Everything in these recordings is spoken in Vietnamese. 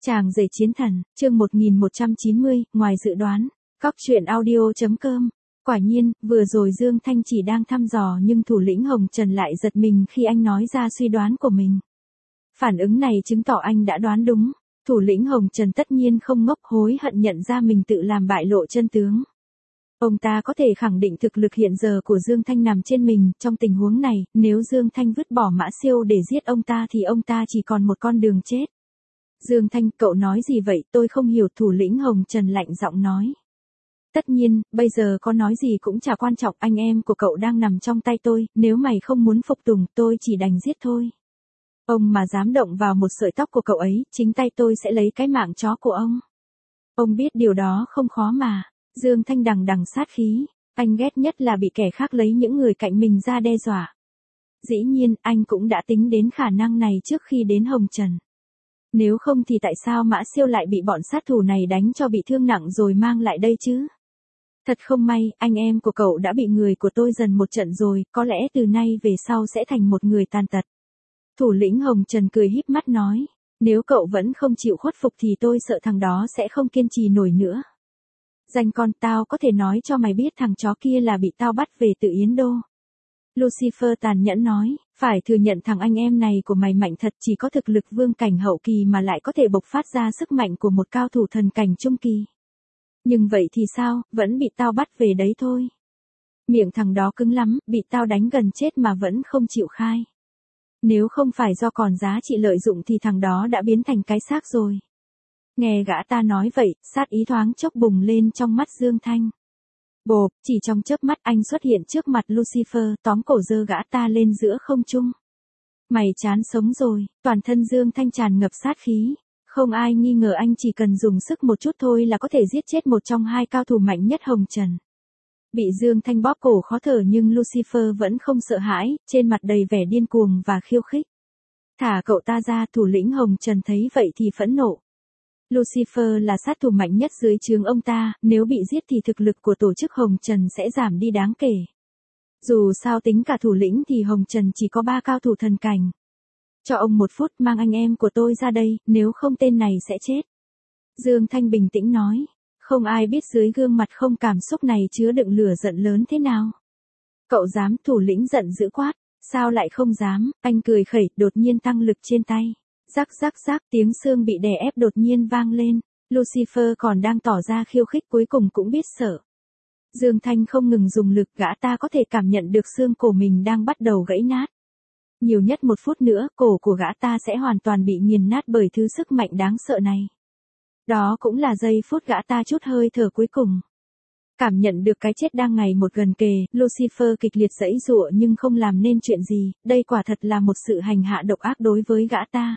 Chàng rể chiến thần, chương 1190, ngoài dự đoán. Cóc truyện audio.com. Quả nhiên, vừa rồi Dương Thanh chỉ đang thăm dò nhưng thủ lĩnh Hồng Trần lại giật mình khi anh nói ra suy đoán của mình. Phản ứng này chứng tỏ anh đã đoán đúng. Thủ lĩnh Hồng Trần tất nhiên không ngốc, hối hận nhận ra mình tự làm bại lộ chân tướng. Ông ta có thể khẳng định thực lực hiện giờ của Dương Thanh nằm trên mình. Trong tình huống này, nếu Dương Thanh vứt bỏ Mã Siêu để giết ông ta thì ông ta chỉ còn một con đường chết. Dương Thanh, cậu nói gì vậy? Tôi không hiểu. Thủ lĩnh Hồng Trần lạnh giọng nói. Tất nhiên, bây giờ có nói gì cũng chả quan trọng, anh em của cậu đang nằm trong tay tôi, nếu mày không muốn phục tùng, tôi chỉ đành giết thôi. Ông mà dám động vào một sợi tóc của cậu ấy, chính tay tôi sẽ lấy cái mạng chó của ông. Ông biết điều đó không khó mà. Dương Thanh đằng đằng sát khí, anh ghét nhất là bị kẻ khác lấy những người cạnh mình ra đe dọa. Dĩ nhiên, anh cũng đã tính đến khả năng này trước khi đến Hồng Trần. Nếu không thì tại sao Mã Siêu lại bị bọn sát thủ này đánh cho bị thương nặng rồi mang lại đây chứ? Thật không may, anh em của cậu đã bị người của tôi dần một trận rồi, có lẽ từ nay về sau sẽ thành một người tàn tật. Thủ lĩnh Hồng Trần cười híp mắt nói, nếu cậu vẫn không chịu khuất phục thì tôi sợ thằng đó sẽ không kiên trì nổi nữa. Danh con, tao có thể nói cho mày biết thằng chó kia là bị tao bắt về từ Yến Đô. Lucifer tàn nhẫn nói, phải thừa nhận thằng anh em này của mày mạnh thật, chỉ có thực lực vương cảnh hậu kỳ mà lại có thể bộc phát ra sức mạnh của một cao thủ thần cảnh trung kỳ. Nhưng vậy thì sao, vẫn bị tao bắt về đấy thôi. Miệng thằng đó cứng lắm, bị tao đánh gần chết mà vẫn không chịu khai. Nếu không phải do còn giá trị lợi dụng thì thằng đó đã biến thành cái xác rồi. Nghe gã ta nói vậy, sát ý thoáng chốc bùng lên trong mắt Dương Thanh. Bộp, chỉ trong chớp mắt anh xuất hiện trước mặt Lucifer, tóm cổ giơ gã ta lên giữa không trung. Mày chán sống rồi, toàn thân Dương Thanh tràn ngập sát khí. Không ai nghi ngờ anh chỉ cần dùng sức một chút thôi là có thể giết chết một trong hai cao thủ mạnh nhất Hồng Trần. Bị Dương Thanh bóp cổ khó thở nhưng Lucifer vẫn không sợ hãi, trên mặt đầy vẻ điên cuồng và khiêu khích. Thả cậu ta ra. Thủ lĩnh Hồng Trần thấy vậy thì phẫn nộ. Lucifer là sát thủ mạnh nhất dưới trướng ông ta, nếu bị giết thì thực lực của tổ chức Hồng Trần sẽ giảm đi đáng kể. Dù sao tính cả thủ lĩnh thì Hồng Trần chỉ có 3 cao thủ thần cảnh. Cho ông 1 phút, mang anh em của tôi ra đây, nếu không tên này sẽ chết. Dương Thanh bình tĩnh nói, không ai biết dưới gương mặt không cảm xúc này chứa đựng lửa giận lớn thế nào. Cậu dám? Thủ lĩnh giận dữ quát, sao lại không dám? Anh cười khẩy, đột nhiên tăng lực trên tay. Rắc rắc rắc, tiếng xương bị đè ép đột nhiên vang lên. Lucifer còn đang tỏ ra khiêu khích cuối cùng cũng biết sợ. Dương Thanh không ngừng dùng lực, gã ta có thể cảm nhận được xương cổ mình đang bắt đầu gãy nát. Nhiều nhất 1 phút nữa, cổ của gã ta sẽ hoàn toàn bị nghiền nát bởi thứ sức mạnh đáng sợ này. Đó cũng là giây phút gã ta trút hơi thở cuối cùng. Cảm nhận được cái chết đang ngày một gần kề, Lucifer kịch liệt giãy giụa nhưng không làm nên chuyện gì, đây quả thật là một sự hành hạ độc ác đối với gã ta.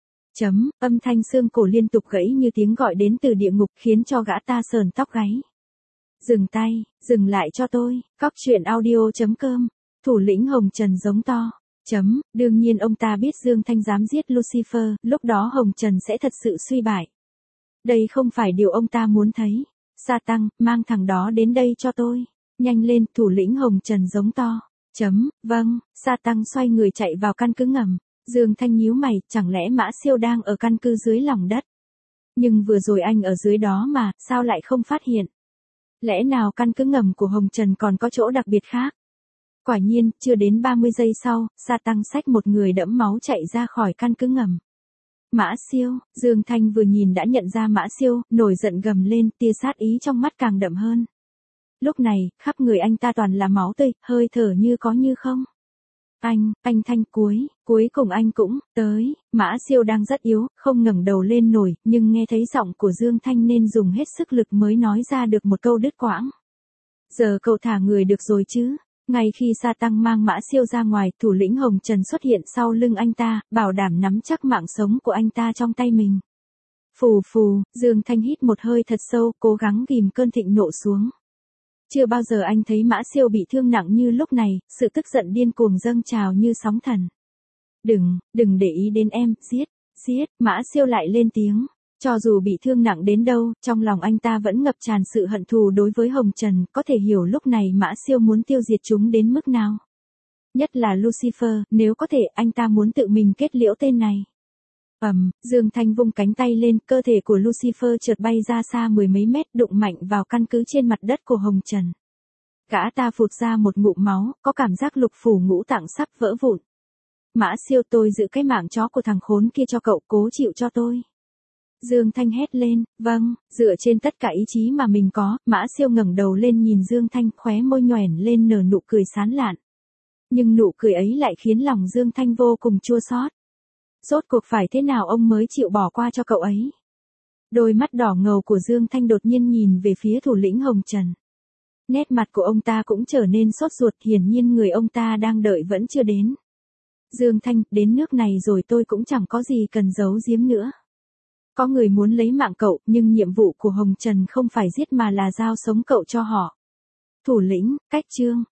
Âm thanh xương cổ liên tục gãy như tiếng gọi đến từ địa ngục khiến cho gã ta sờn tóc gáy. Dừng tay, dừng lại cho tôi. Cóc truyện audio.com. Thủ lĩnh Hồng Trần giống to. Đương nhiên ông ta biết Dương Thanh dám giết Lucifer, lúc đó Hồng Trần sẽ thật sự suy bại. Đây không phải điều ông ta muốn thấy. Sa Tăng, mang thằng đó đến đây cho tôi. Nhanh lên. Thủ lĩnh Hồng Trần giống to. Vâng. Sa Tăng xoay người chạy vào căn cứ ngầm. Dương Thanh nhíu mày, chẳng lẽ Mã Siêu đang ở căn cứ dưới lòng đất? Nhưng vừa rồi anh ở dưới đó mà, sao lại không phát hiện? Lẽ nào căn cứ ngầm của Hồng Trần còn có chỗ đặc biệt khác? Quả nhiên, chưa đến 30 giây sau, Sa Tăng xách một người đẫm máu chạy ra khỏi căn cứ ngầm. Mã Siêu, Dương Thanh vừa nhìn đã nhận ra Mã Siêu, nổi giận gầm lên, tia sát ý trong mắt càng đậm hơn. Lúc này, khắp người anh ta toàn là máu tươi, hơi thở như có như không. Anh Thanh, cuối cùng anh cũng tới. Mã Siêu đang rất yếu, không ngẩng đầu lên nổi, nhưng nghe thấy giọng của Dương Thanh nên dùng hết sức lực mới nói ra được một câu đứt quãng. Giờ cậu thả người được rồi chứ? Ngay khi Sa Tăng mang Mã Siêu ra ngoài, thủ lĩnh Hồng Trần xuất hiện sau lưng anh ta, bảo đảm nắm chắc mạng sống của anh ta trong tay mình. Phù phù, Dương Thanh hít một hơi thật sâu, cố gắng ghìm cơn thịnh nộ xuống. Chưa bao giờ anh thấy Mã Siêu bị thương nặng như lúc này, sự tức giận điên cuồng dâng trào như sóng thần. Đừng để ý đến em, giết, Mã Siêu lại lên tiếng. Cho dù bị thương nặng đến đâu, trong lòng anh ta vẫn ngập tràn sự hận thù đối với Hồng Trần, có thể hiểu lúc này Mã Siêu muốn tiêu diệt chúng đến mức nào. Nhất là Lucifer, nếu có thể anh ta muốn tự mình kết liễu tên này. Dương Thanh vung cánh tay lên, cơ thể của Lucifer chợt bay ra xa mười mấy mét, đụng mạnh vào căn cứ trên mặt đất của Hồng Trần. Gã ta phụt ra một ngụm máu, có cảm giác lục phủ ngũ tạng sắp vỡ vụn. Mã Siêu, tôi giữ cái mạng chó của thằng khốn kia cho cậu, cố chịu cho tôi. Dương Thanh hét lên, vâng, dựa trên tất cả ý chí mà mình có. Mã Siêu ngẩng đầu lên nhìn Dương Thanh, khóe môi nhoẻn lên nở nụ cười sán lạn. Nhưng nụ cười ấy lại khiến lòng Dương Thanh vô cùng chua xót. Rốt cuộc phải thế nào ông mới chịu bỏ qua cho cậu ấy? Đôi mắt đỏ ngầu của Dương Thanh đột nhiên nhìn về phía thủ lĩnh Hồng Trần. Nét mặt của ông ta cũng trở nên sốt ruột, hiển nhiên người ông ta đang đợi vẫn chưa đến. Dương Thanh, đến nước này rồi tôi cũng chẳng có gì cần giấu giếm nữa. Có người muốn lấy mạng cậu, nhưng nhiệm vụ của Hồng Trần không phải giết mà là giao sống cậu cho họ. Thủ lĩnh, cách chương.